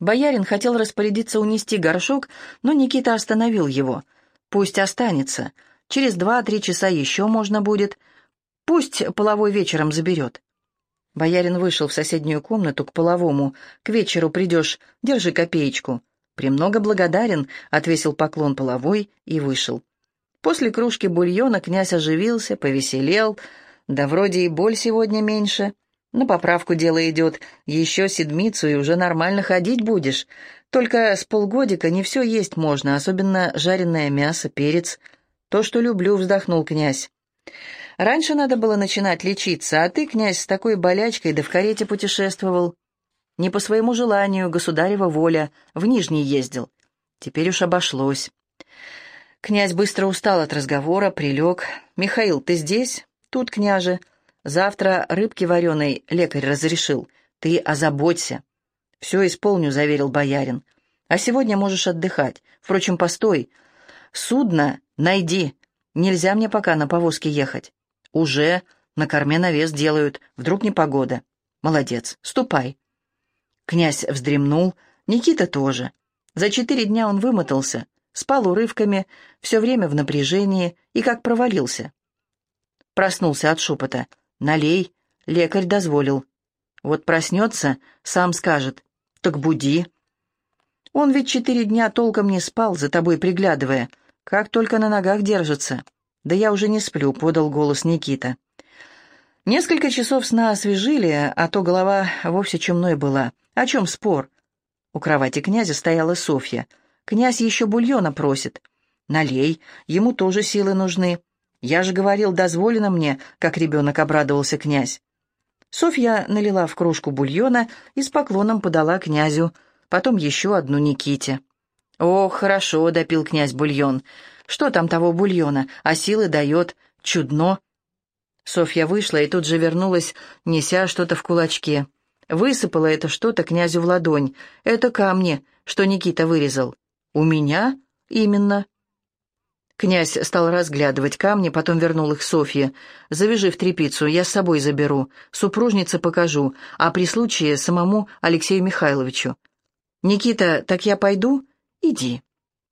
Боярин хотел распорядиться унести горшок, но Никита остановил его. «Пусть останется. Через 2-3 часа еще можно будет. Пусть половой вечером заберет». Боярин вышел в соседнюю комнату к половому. «К вечеру придешь, держи копеечку». «Премного благодарен», — отвесил поклон половой и вышел. После кружки бульона князь оживился, повеселел. Да вроде и боль сегодня меньше. На поправку дело идет. Еще седмицу и уже нормально ходить будешь. Только с полгодика не все есть можно, особенно жареное мясо, перец. То, что люблю, вздохнул князь. Раньше надо было начинать лечиться, а ты, князь, с такой болячкой да в карете путешествовал. Не по своему желанию, государева воля, в Нижний ездил. Теперь уж обошлось. Князь быстро устал от разговора, прилег. «Михаил, ты здесь?» «Тут, княже. Завтра рыбки вареной лекарь разрешил. Ты озаботься». «Все исполню», — заверил боярин. «А сегодня можешь отдыхать. Впрочем, постой. Судно найди. Нельзя мне пока на повозке ехать». «Уже. На корме навес делают. Вдруг непогода». «Молодец. Ступай». Князь вздремнул. Никита тоже. За 4 дня он вымотался. Спал урывками, все время в напряжении и как провалился. Проснулся от шепота. «Налей», лекарь дозволил. Вот проснется, сам скажет. «Так буди». Он ведь 4 дня толком не спал, за тобой приглядывая. Как только на ногах держится. «Да я уже не сплю», — подал голос Никита. Несколько часов сна освежили, а то голова вовсе чумной была. О чем спор? У кровати князя стояла Софья. Князь еще бульона просит. «Налей, ему тоже силы нужны. Я же говорил, дозволено мне», — как ребенок обрадовался князь. Софья налила в кружку бульона и с поклоном подала князю, потом еще одну Никите. «Ох, хорошо», — допил князь бульон. «Что там того бульона? А силы дает. Чудно». Софья вышла и тут же вернулась, неся что-то в кулачке. Высыпала это что-то князю в ладонь. «Это камни, что Никита вырезал». «У меня?» «Именно». Князь стал разглядывать камни, потом вернул их Софье. «Завяжи в тряпицу, я с собой заберу. Супружнице покажу, а при случае самому Алексею Михайловичу». «Никита, так я пойду?» «Иди».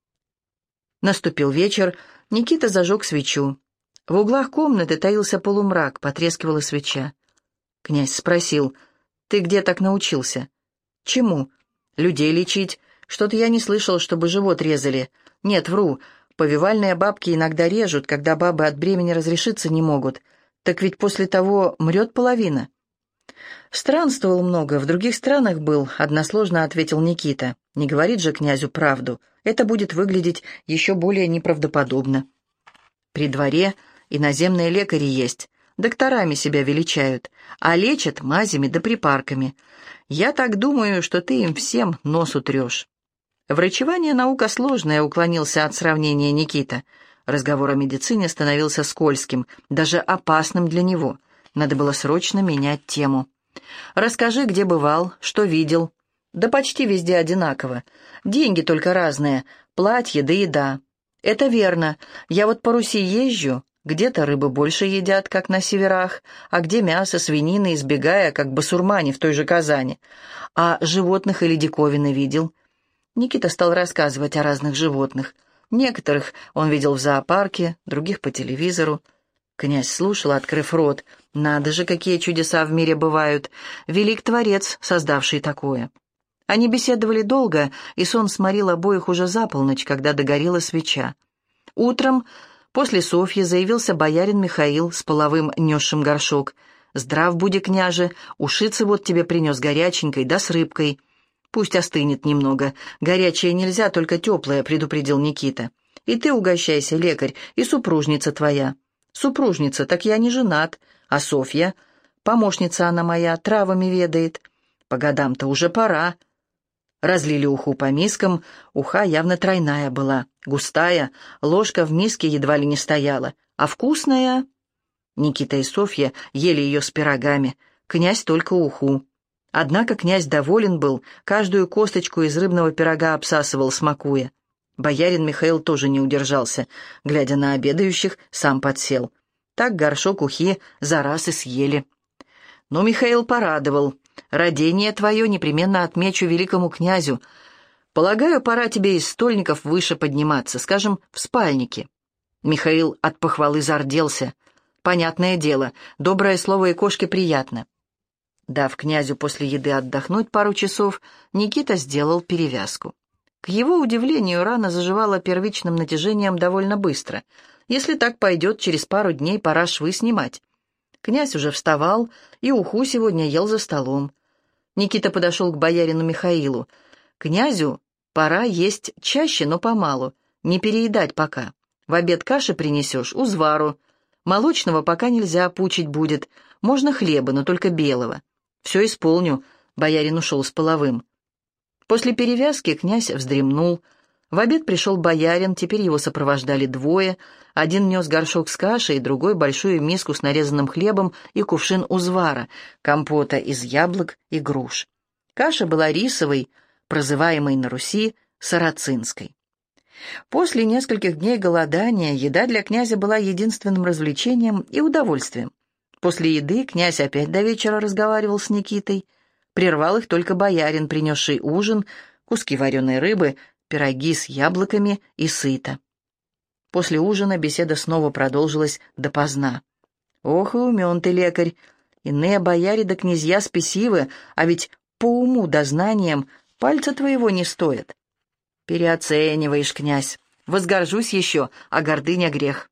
Наступил вечер, Никита зажег свечу. В углах комнаты таился полумрак, потрескивала свеча. Князь спросил: «Ты где так научился?» «Чему?» «Людей лечить. Что-то я не слышал, чтобы живот резали. Нет, вру. Повивальные бабки иногда режут, когда бабы от бремени разрешиться не могут. Так ведь после того мрет половина». «Странствовал много, в других странах был», — односложно ответил Никита. «Не говорит же князю правду. Это будет выглядеть еще более неправдоподобно». «При дворе иноземные лекари есть. Докторами себя величают, а лечат мазями да припарками. Я так думаю, что ты им всем нос утрешь». «Врачевание наука сложная», — уклонился от сравнения Никита. Разговор о медицине становился скользким, даже опасным для него. Надо было срочно менять тему. «Расскажи, где бывал, что видел». «Да почти везде одинаково. Деньги только разные, платье да еда». «Это верно. Я вот по Руси езжу. Где-то рыбы больше едят, как на северах, а где мясо, свинины, избегая, как басурмане в той же Казани. А животных или диковины видел?» Никита стал рассказывать о разных животных. Некоторых он видел в зоопарке, других по телевизору. Князь слушал, открыв рот. «Надо же, какие чудеса в мире бывают! Велик Творец, создавший такое!» Они беседовали долго, и сон сморил обоих уже за полночь, когда догорела свеча. Утром после Софьи заявился боярин Михаил с половым, несшим горшок. «Здрав буди, княже, ушицы вот тебе принес горяченькой, да с рыбкой». «Пусть остынет немного. Горячее нельзя, только теплое», — предупредил Никита. «И ты угощайся, лекарь, и супружница твоя». «Супружница, так я не женат. А Софья? Помощница она моя, травами ведает. По годам-то уже пора». Разлили уху по мискам, уха явно тройная была, густая, ложка в миске едва ли не стояла, а вкусная. Никита и Софья ели ее с пирогами, князь только уху. Однако князь доволен был, каждую косточку из рыбного пирога обсасывал, смакуя. Боярин Михаил тоже не удержался, глядя на обедающих, сам подсел. Так горшок ухи за раз и съели. Но Михаил порадовал. Родение твое непременно отмечу великому князю. Полагаю, пора тебе из стольников выше подниматься, скажем, в спальнике». Михаил от похвалы зарделся. Понятное дело, доброе слово и кошке приятно. Дав князю после еды отдохнуть пару часов, Никита сделал перевязку. К его удивлению, рана заживала первичным натяжением довольно быстро. Если так пойдет, через пару дней пора швы снимать. Князь уже вставал и уху сегодня ел за столом. Никита подошел к боярину Михаилу. «Князю пора есть чаще, но помалу, не переедать пока. В обед каши принесешь, узвару. Молочного пока нельзя, пучить будет. Можно хлеба, но только белого. Все исполню», — боярин ушел с половым. После перевязки князь вздремнул. В обед пришел боярин, теперь его сопровождали двое. Один нес горшок с кашей, другой — большую миску с нарезанным хлебом и кувшин узвара, компота из яблок и груш. Каша была рисовой, прозываемой на Руси сарацинской. После нескольких дней голодания еда для князя была единственным развлечением и удовольствием. После еды князь опять до вечера разговаривал с Никитой. Прервал их только боярин, принесший ужин, куски вареной рыбы, пироги с яблоками и сыто. После ужина беседа снова продолжилась допоздна. «Ох и умен ты, лекарь! Иные бояре да князья спесивы, а ведь по уму да знаниям пальца твоего не стоят». «Переоцениваешь, князь. Возгоржусь еще, а гордыня грех».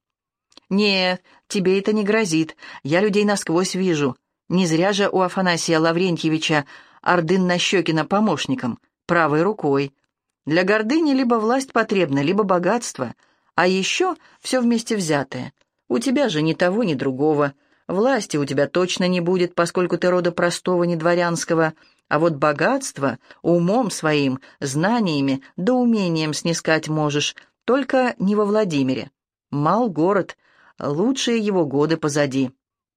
«Не, тебе это не грозит. Я людей насквозь вижу. Не зря же у Афанасия Лаврентьевича Ордын-Нащекина помощником, правой рукой. Для гордыни либо власть потребна, либо богатство, а еще все вместе взятое. У тебя же ни того, ни другого. Власти у тебя точно не будет, поскольку ты рода простого, не дворянского, а вот богатство умом своим, знаниями да умением снискать можешь, только не во Владимире. Мал город, лучшие его годы позади.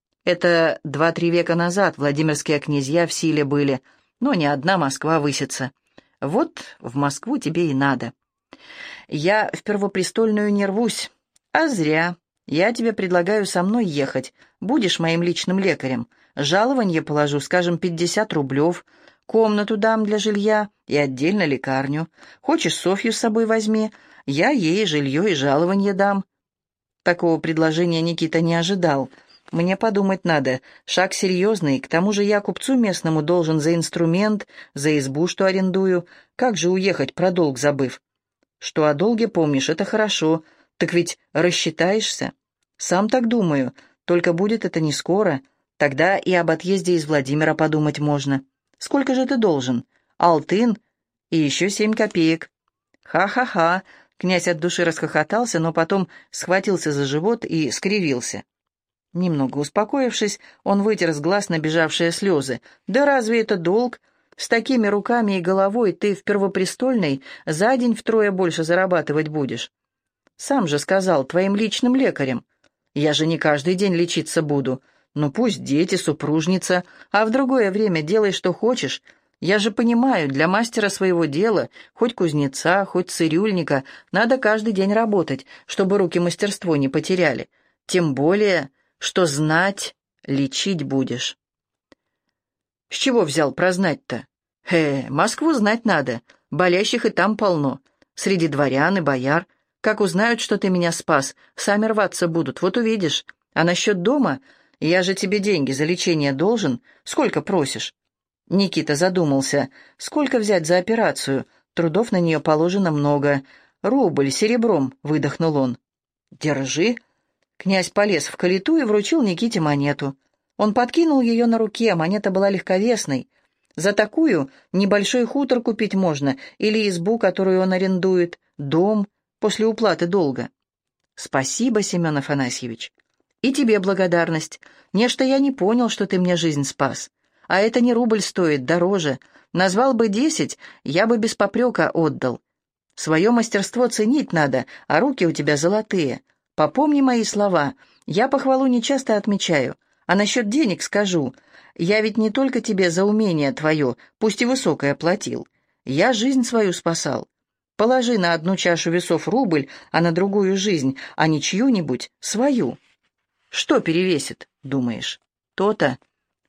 Это 2-3 века назад владимирские князья в силе были, но не одна Москва высится. Вот в Москву тебе и надо. Я в Первопрестольную не рвусь, а зря. Я тебе предлагаю со мной ехать, будешь моим личным лекарем. Жалованье положу, скажем, 50 рублев, комнату дам для жилья и отдельно лекарню. Хочешь, Софью с собой возьми, я ей жилье и жалованье дам». Такого предложения Никита не ожидал. «Мне подумать надо. Шаг серьезный. К тому же я купцу местному должен за инструмент, за избу, что арендую. Как же уехать, про долг забыв?» «Что о долге помнишь, это хорошо. Так ведь рассчитаешься?» «Сам так думаю. Только будет это не скоро. Тогда и об отъезде из Владимира подумать можно. Сколько же ты должен? Алтын и еще 7 копеек». «Ха-ха-ха!» Князь от души расхохотался, но потом схватился за живот и скривился. Немного успокоившись, он вытер с глаз набежавшие слезы. «Да разве это долг? С такими руками и головой ты в Первопрестольной за день втрое больше зарабатывать будешь. Сам же сказал, твоим личным лекарем. Я же не каждый день лечиться буду. Ну пусть дети, супружница, а в другое время делай, что хочешь. Я же понимаю, для мастера своего дела, хоть кузнеца, хоть цирюльника, надо каждый день работать, чтобы руки мастерство не потеряли. Тем более, что знать лечить будешь». «С чего взял прознать-то?» Москву знать надо, болящих и там полно. Среди дворян и бояр. Как узнают, что ты меня спас, сами рваться будут, вот увидишь. А насчет дома, я же тебе деньги за лечение должен. Сколько просишь?» Никита задумался. Сколько взять за операцию? Трудов на нее положено много. «Рубль серебром», — выдохнул он. «Держи». Князь полез в калиту и вручил Никите монету. Он подкинул ее на руке, монета была легковесной. За такую небольшой хутор купить можно, или избу, которую он арендует, дом, после уплаты долга. «Спасибо, Семен Афанасьевич. И тебе благодарность. Нечто я не понял, что ты мне жизнь спас. А это не рубль стоит, дороже. Назвал бы 10, я бы без попрека отдал. Свое мастерство ценить надо, а руки у тебя золотые. Попомни мои слова. Я похвалу нечасто отмечаю. А насчет денег скажу. Я ведь не только тебе за умение твое, пусть и высокое, платил. Я жизнь свою спасал. Положи на одну чашу весов рубль, а на другую жизнь, а не чью-нибудь, свою. Что перевесит, думаешь? То-то.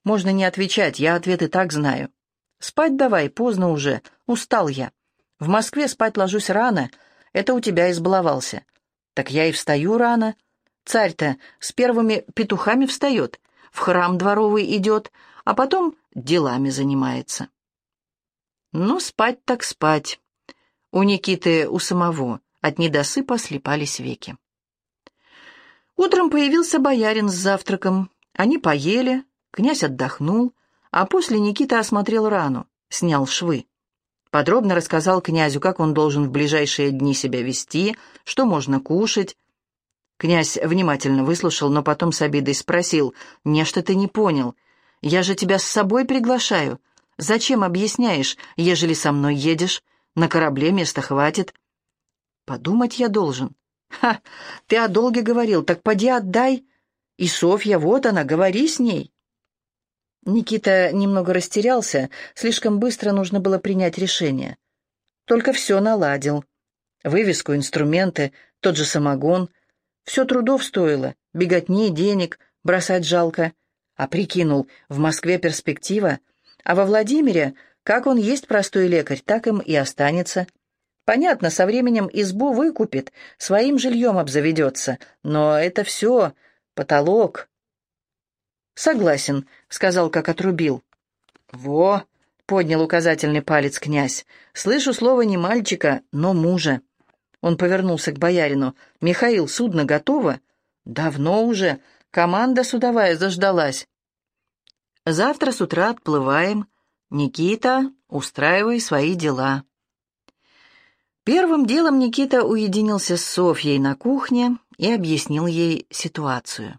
Можно не отвечать, я ответ и так знаю. Спать давай, поздно уже, устал я. В Москве спать ложусь рано, это у тебя избаловался. Так я и встаю рано. Царь-то с первыми петухами встает, в храм дворовый идет, а потом делами занимается. Ну, спать так спать. У Никиты, у самого, от недосыпа слипались веки. Утром появился боярин с завтраком. Они поели, князь отдохнул, а после Никита осмотрел рану, снял швы. Подробно рассказал князю, как он должен в ближайшие дни себя вести, что можно кушать. Князь внимательно выслушал, но потом с обидой спросил: «Нечто ты не понял. Я же тебя с собой приглашаю. Зачем объясняешь, ежели со мной едешь? На корабле места хватит». «Подумать я должен». «Ха, ты о долге говорил, так поди отдай. И Софья, вот она, говори с ней». Никита немного растерялся, слишком быстро нужно было принять решение. Только все наладил. Вывеску, инструменты, тот же самогон. Все трудов стоило, беготни, денег, бросать жалко. А прикинул, в Москве перспектива, а во Владимире, как он есть простой лекарь, так им и останется. Понятно, со временем избу выкупит, своим жильем обзаведется, но это все потолок. «Согласен», — сказал, как отрубил. «Во!» — поднял указательный палец князь. «Слышу слово не мальчика, но мужа». Он повернулся к боярину. «Михаил, судно готово?» «Давно уже. Команда судовая заждалась». «Завтра с утра отплываем. Никита, устраивай свои дела». Первым делом Никита уединился с Софьей на кухне и объяснил ей ситуацию.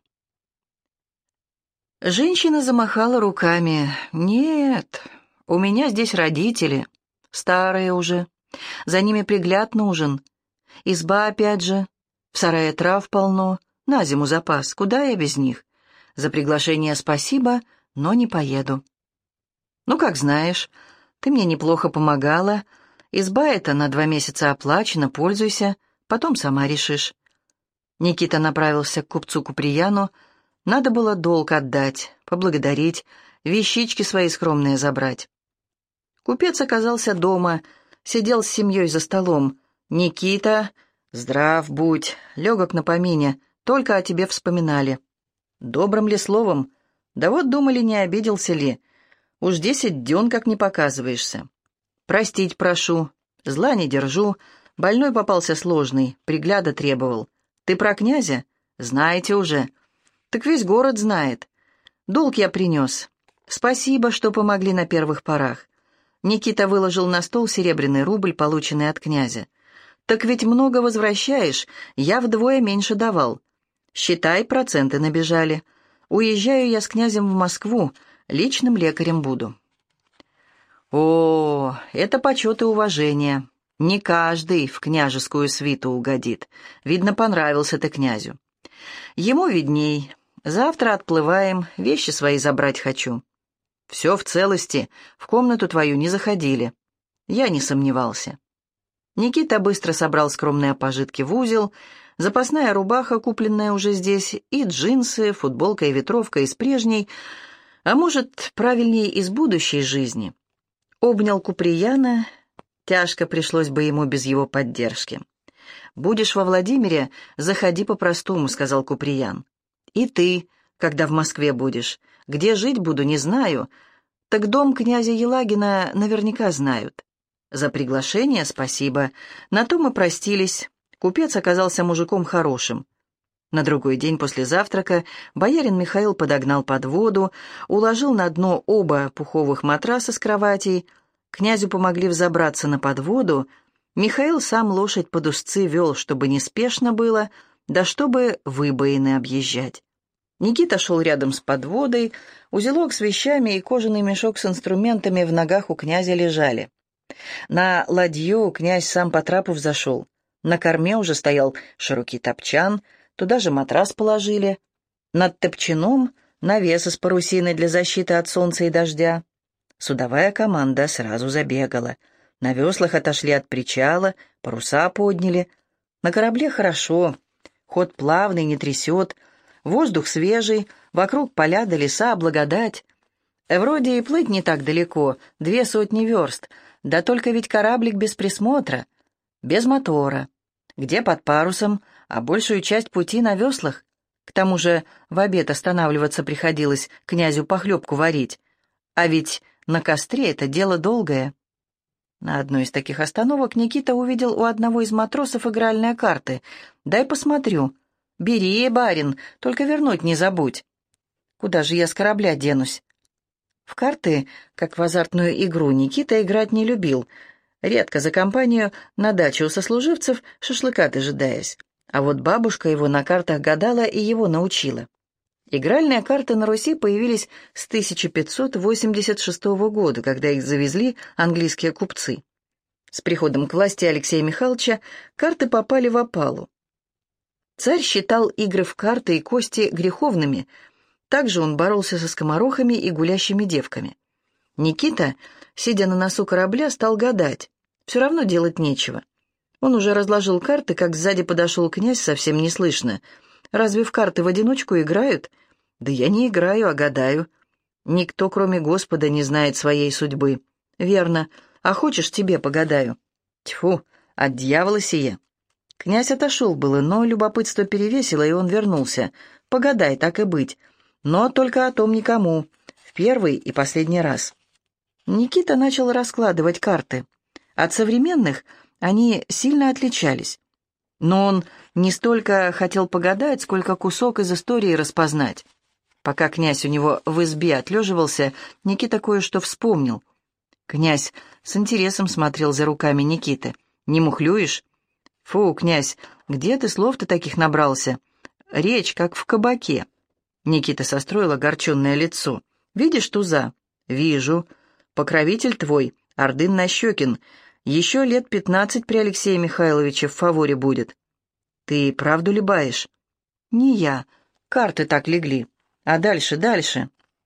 Женщина замахала руками. «Нет, у меня здесь родители, старые уже, за ними пригляд нужен. Изба опять же, в сарае трав полно, на зиму запас, куда я без них? За приглашение спасибо, но не поеду». «Ну, как знаешь, ты мне неплохо помогала, изба эта на 2 месяца оплачена, пользуйся, потом сама решишь». Никита направился к купцу Куприяну. Надо было долг отдать, поблагодарить, вещички свои скромные забрать. Купец оказался дома, сидел с семьей за столом. «Никита, здрав будь, легок на помине, только о тебе вспоминали». «Добрым ли словом? Да вот думали, не обиделся ли. Уж 10 дён как не показываешься. Простить прошу, зла не держу, больной попался сложный, пригляда требовал. Ты про князя? Знаете уже. Так весь город знает. Долг я принес. Спасибо, что помогли на первых порах». Никита выложил на стол серебряный рубль, полученный от князя. «Так ведь много возвращаешь, я вдвое меньше давал. Считай, проценты набежали. Уезжаю я с князем в Москву, личным лекарем буду». «О, это почет и уважение. Не каждый в княжескую свиту угодит. Видно, понравился ты князю. Ему видней. Завтра отплываем, вещи свои забрать хочу». «Все в целости, в комнату твою не заходили». Я не сомневался. Никита быстро собрал скромные пожитки в узел, запасная рубаха, купленная уже здесь, и джинсы, футболка и ветровка из прежней, а может, правильнее, из будущей жизни. Обнял Куприяна, тяжко пришлось бы ему без его поддержки. «Будешь во Владимире, заходи по-простому», — сказал Куприян. «И ты, когда в Москве будешь. Где жить буду, не знаю. Так дом князя Елагина наверняка знают. За приглашение спасибо. На то мы простились. Купец оказался мужиком хорошим». На другой день после завтрака боярин Михаил подогнал подводу, уложил на дно оба пуховых матраса с кроватей. Князю помогли взобраться на подводу. Михаил сам лошадь под узцы вел, чтобы неспешно было, да чтобы выбоины объезжать. Никита шел рядом с подводой, узелок с вещами и кожаный мешок с инструментами в ногах у князя лежали. На ладью князь сам по трапу взошел. На корме уже стоял широкий топчан, туда же матрас положили. Над топчаном навес из парусины для защиты от солнца и дождя. Судовая команда сразу забегала. На веслах отошли от причала, паруса подняли. На корабле хорошо, ход плавный, не трясет, воздух свежий, вокруг поля да леса, благодать. Вроде и плыть не так далеко, 200 верст, да только ведь кораблик без присмотра, без мотора, где под парусом, а большую часть пути на веслах. К тому же в обед останавливаться приходилось, князю похлебку варить. А ведь на костре это дело долгое. На одной из таких остановок Никита увидел у одного из матросов игральные карты. «Дай посмотрю». «Бери, барин, только вернуть не забудь». «Куда же я с корабля денусь?» В карты, как в азартную игру, Никита играть не любил. Редко за компанию на даче у сослуживцев шашлыка дожидаясь. А вот бабушка его на картах гадала и его научила. Игральные карты на Руси появились с 1586 года, когда их завезли английские купцы. С приходом к власти Алексея Михайловича карты попали в опалу. Царь считал игры в карты и кости греховными. Также он боролся со скоморохами и гулящими девками. Никита, сидя на носу корабля, стал гадать. Все равно делать нечего. Он уже разложил карты, как сзади подошел князь, совсем неслышно. «Разве в карты в одиночку играют?» «Да я не играю, а гадаю. Никто, кроме Господа, не знает своей судьбы». «Верно. А хочешь, тебе погадаю?» «Тьфу, от дьявола сие». Князь отошел было, но любопытство перевесило, и он вернулся. «Погадай, так и быть. Но только о том никому. В первый и последний раз». Никита начал раскладывать карты. От современных они сильно отличались. Но он не столько хотел погадать, сколько кусок из истории распознать. Пока князь у него в избе отлеживался, Никита кое-что вспомнил. Князь с интересом смотрел за руками Никиты. «Не мухлюешь?» «Фу, князь, где ты слов-то таких набрался? Речь, как в кабаке». Никита состроил огорченное лицо. «Видишь туза?» «Вижу. Покровитель твой, Ордын Нащекин, еще лет 15 при Алексее Михайловиче в фаворе будет». «Ты правду ли баишь?» «Не я. Карты так легли. А дальше, дальше».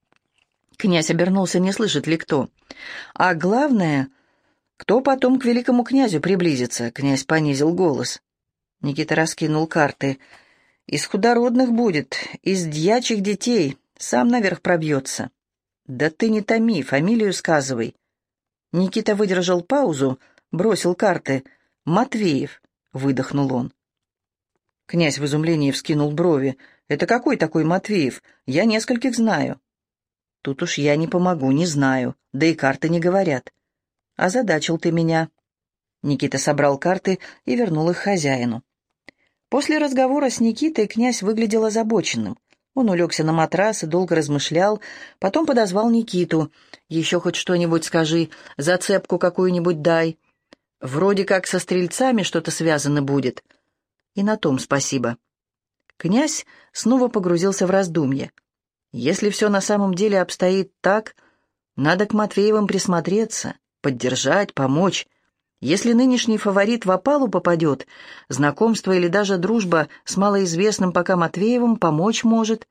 Князь обернулся, не слышит ли кто. «А главное, кто потом к великому князю приблизится?» Князь понизил голос. Никита раскинул карты. «Из худородных будет, из дьячих детей, сам наверх пробьется». «Да ты не томи, фамилию сказывай». Никита выдержал паузу, бросил карты. «Матвеев», — выдохнул он. Князь в изумлении вскинул брови. «Это какой такой Матвеев? Я нескольких знаю». «Тут уж я не помогу, не знаю, да и карты не говорят». «Озадачил ты меня». Никита собрал карты и вернул их хозяину. После разговора с Никитой князь выглядел озабоченным. Он улегся на матрас и долго размышлял, потом подозвал Никиту. «Еще хоть что-нибудь скажи, зацепку какую-нибудь дай. Вроде как со стрельцами что-то связано будет». «И на том спасибо». Князь снова погрузился в раздумье. «Если все на самом деле обстоит так, надо к Матвеевым присмотреться, поддержать, помочь. Если нынешний фаворит в опалу попадет, знакомство или даже дружба с малоизвестным пока Матвеевым помочь может».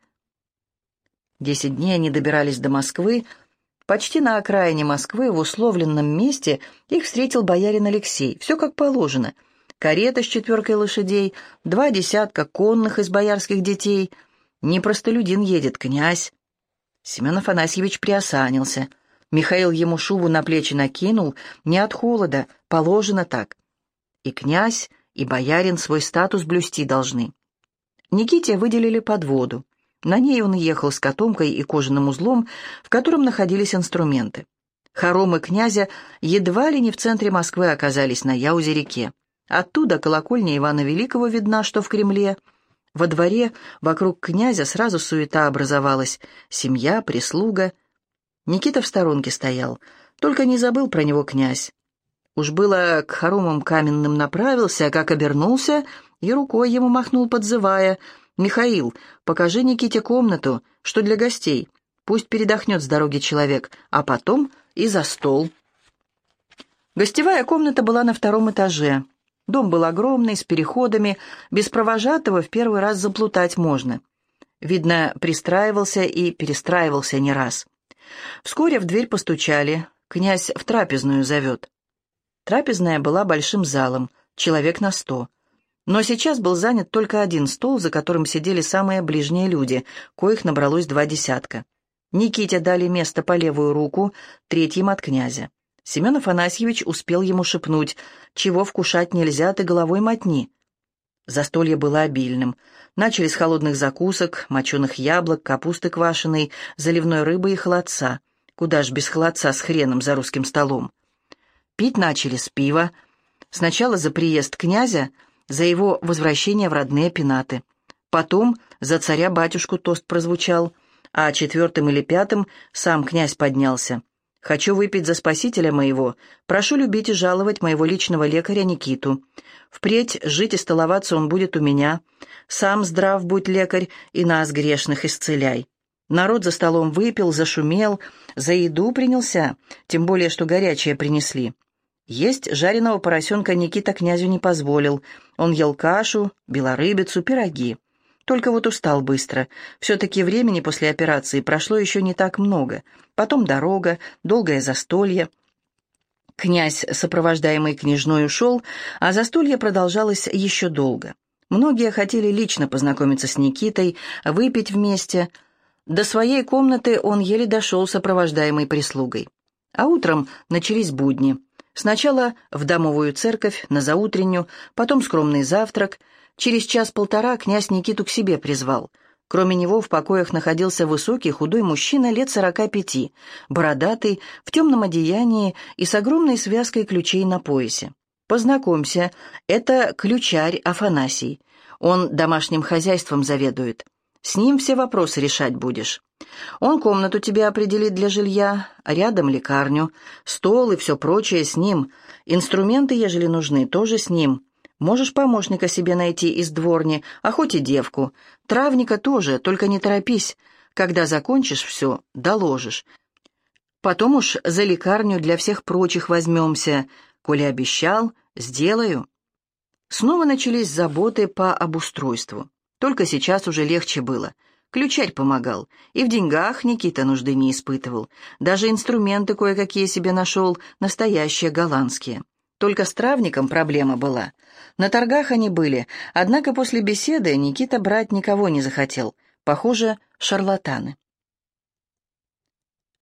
10 дней они добирались до Москвы. Почти на окраине Москвы, в условленном месте, их встретил боярин Алексей. Все как положено. Карета с 4 лошадей, 2 десятка конных из боярских детей. Не простолюдин едет, князь. Семен Афанасьевич приосанился. Михаил ему шубу на плечи накинул, не от холода, положено так. И князь, и боярин свой статус блюсти должны. Никите выделили подводу. На ней он ехал с котомкой и кожаным узлом, в котором находились инструменты. Хоромы князя едва ли не в центре Москвы оказались на Яузе-реке. Оттуда колокольня Ивана Великого видна, что в Кремле. Во дворе вокруг князя сразу суета образовалась. Семья, прислуга. Никита в сторонке стоял. Только не забыл про него князь. Уж было к хоромам каменным направился, как обернулся, и рукой ему махнул, подзывая: «Михаил, покажи Никите комнату, что для гостей. Пусть передохнет с дороги человек, а потом и за стол». Гостевая комната была на 2 этаже. Дом был огромный, с переходами, без провожатого в первый раз заплутать можно. Видно, пристраивался и перестраивался не раз. Вскоре в дверь постучали. Князь в трапезную зовет. Трапезная была большим залом, человек на 100. Но сейчас был занят только один стол, за которым сидели самые ближние люди, коих набралось 2 десятка. Никите дали место по левую руку, третьим от князя. Семен Афанасьевич успел ему шепнуть: «Чего вкушать нельзя, ты головой мотни». Застолье было обильным. Начали с холодных закусок, моченых яблок, капусты квашеной, заливной рыбы и холодца. Куда ж без холодца с хреном за русским столом. Пить начали с пива. Сначала за приезд князя, за его возвращение в родные пенаты. Потом за царя-батюшку тост прозвучал, а четвертым или пятым сам князь поднялся. «Хочу выпить за спасителя моего. Прошу любить и жаловать моего личного лекаря Никиту. Впредь жить и столоваться он будет у меня. Сам здрав будь, лекарь, и нас, грешных, исцеляй». Народ за столом выпил, зашумел, за еду принялся, тем более, что горячее принесли. Есть жареного поросенка Никита князю не позволил. Он ел кашу, белорыбицу, пироги. Только вот устал быстро. Все-таки времени после операции прошло еще не так много. Потом дорога, долгое застолье. Князь, сопровождаемый княжной, ушел, а застолье продолжалось еще долго. Многие хотели лично познакомиться с Никитой, выпить вместе. До своей комнаты он еле дошел, сопровождаемый прислугой. А утром начались будни. Сначала в домовую церковь, на заутреннюю, потом скромный завтрак. Через час-полтора князь Никиту к себе призвал. Кроме него в покоях находился высокий худой мужчина лет 45, бородатый, в темном одеянии и с огромной связкой ключей на поясе. «Познакомься, это ключарь Афанасий. Он домашним хозяйством заведует. С ним все вопросы решать будешь. Он комнату тебе определит для жилья, рядом лекарню, стол и все прочее с ним. Инструменты, ежели нужны, тоже с ним. Можешь помощника себе найти из дворни, а хоть и девку. Травника тоже, только не торопись. Когда закончишь все, доложишь. Потом уж за лекарню для всех прочих возьмемся. Коли обещал, сделаю». Снова начались заботы по обустройству. Только сейчас уже легче было. Ключарь помогал, и в деньгах Никита нужды не испытывал. Даже инструменты кое-какие себе нашел, настоящие голландские. Только с травником проблема была. На торгах они были, однако после беседы Никита брать никого не захотел. Похоже, шарлатаны.